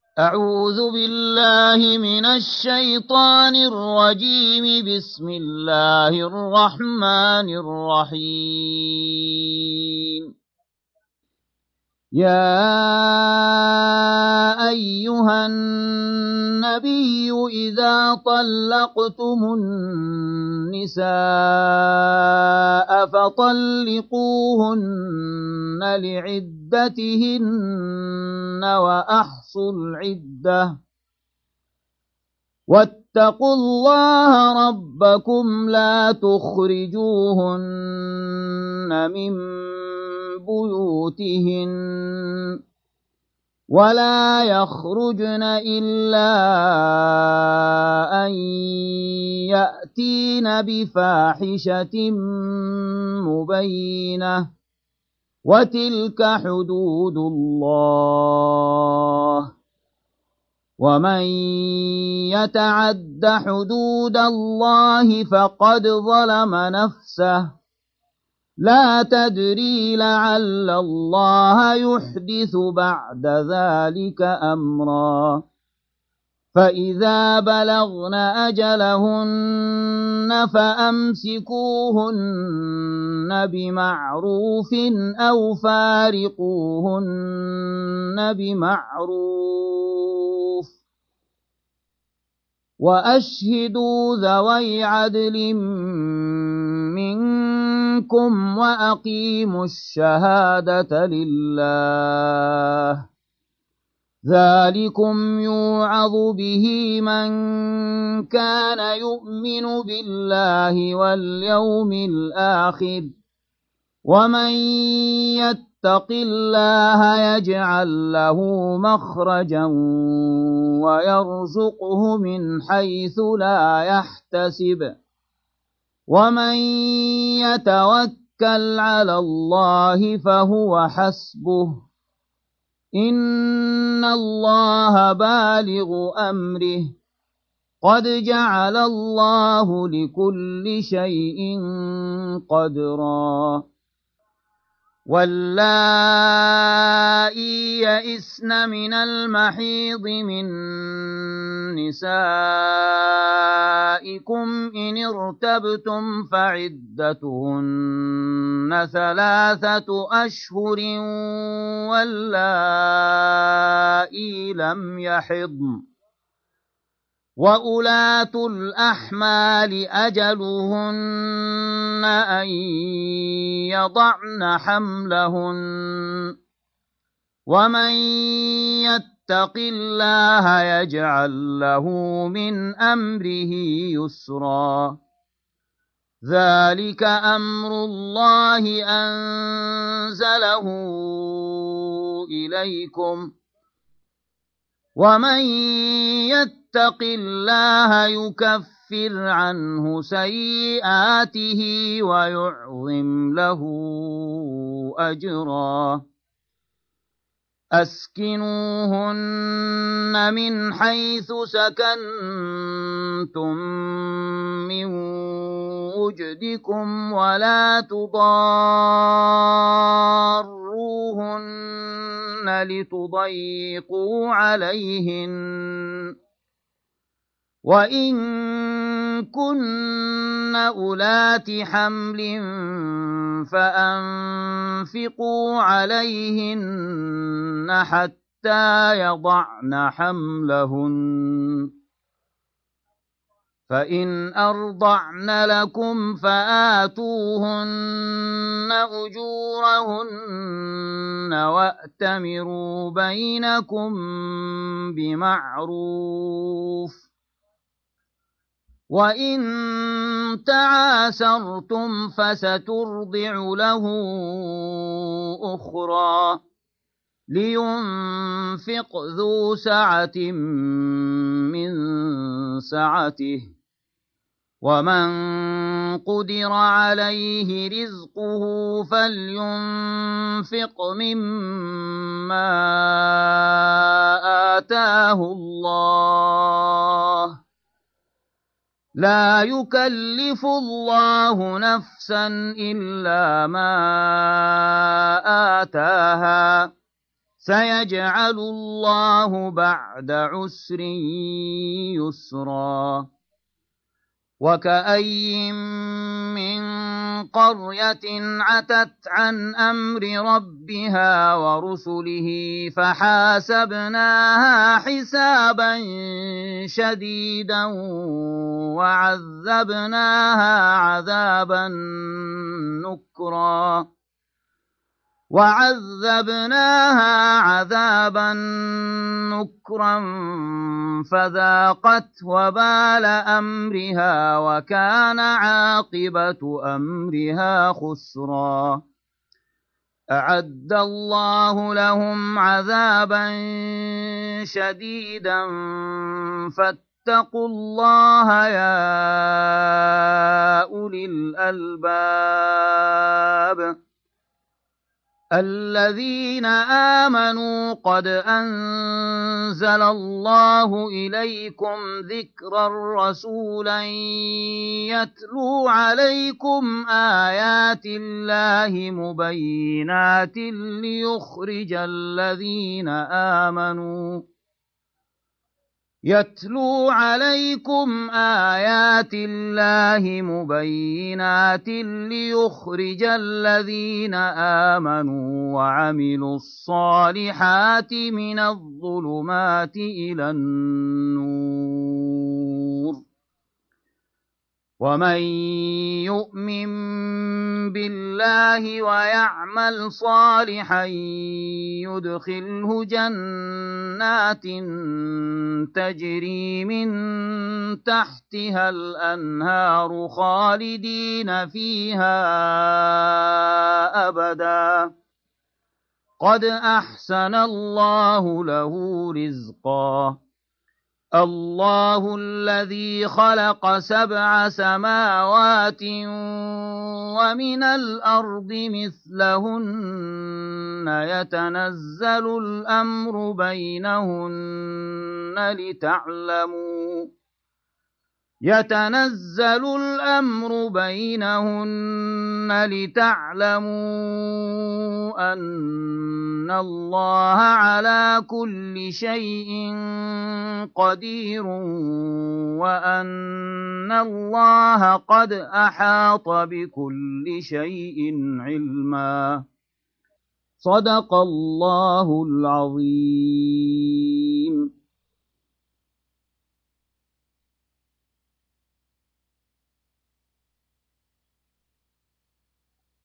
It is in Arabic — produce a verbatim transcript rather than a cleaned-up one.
أعوذ بالله من الشيطان الرجيم. بسم الله الرحمن الرحيم. يا أيها النبي إذا طلقتم النساء فطلقوهن لعدتهن وأحصوا العدة واتقوا الله ربكم لا تخرجوهن من بيوتهن ولا يخرجن إلا أن يأتين بفاحشة مبينة وتلك حدود الله ومن يتعد حدود الله فقد ظلم نفسه لا تدري لعل الله يحدث بعد ذلك أمرا فإذا بلغن أجلهن فأمسكوهن بمعروف أو فارقوهن بمعروف وأشهدوا ذوي عدل منكم وأقيموا الشهادة لله ذلكم يوعظ به من كان يؤمن بالله واليوم الآخر ومن يتق الله يجعل له مخرجا ويرزقه من حيث لا يحتسب ومن يتوكل على الله فهو حسبه إن الله بالغ أمره قد جعل الله لكل شيء قدرا واللائي يئسن من المحيض من نسائكم إن ارتبتم فعدتهن ثلاثة أشهر واللائي لم يحضن وأولاة الأحمال أجلهن أن يضعن حملهن ومن يتق الله يجعل له من أمره يسرا ذلك أمر الله أنزله إليكم ومن يتق الله يكفر عنه سيئاته ويعظم له أجرا أسكنوهن من حيث سكنتم من وجدكم ولا تضاروهن لتضيقوا عليهن وإن كن أولات حمل فأنفقوا عليهن حتى يضعن حملهن فإن أرضعن لكم فآتوهن أجورهن وأتمروا بينكم بمعروف وإن تعاسرتم فسترضع له أخرى لينفق ذو سعة من سعته ومن قدر عليه رزقه فلينفق مما آتاه الله لا يكلف الله نفسا إلا ما آتاها سيجعل الله بعد عسر يسرا وكأي من قرية عتت عن أمر ربها ورسله فحاسبناها حسابا شديدا وعذبناها عذابا نكرا وعذبناها عذابا نكرا فذاقت وبال أمرها وكان عاقبة أمرها خسرا أعد الله لهم عذابا شديدا فاتقوا الله يا أولي الألباب الذين آمنوا قد أنزل الله إليكم ذكرا رسولا يتلو عليكم آيات الله مبينات ليخرج الذين آمنوا يتلو عليكم آيات الله مبينات ليخرج الذين آمنوا وعملوا الصالحات من الظلمات إلى النور ومن يؤمن بالله ويعمل صالحا يدخله جنات تجري من تحتها الأنهار خالدين فيها أبدا قد أحسن الله له رزقا الله الذي خلق سبع سماوات ومن الأرض مثلهن يتنزل الأمر بينهن لتعلموا يتنزل الأمر بينهن لتعلموا أن الله على كل شيء قدير وأن الله قد أحاط بكل شيء علما صدق الله العظيم.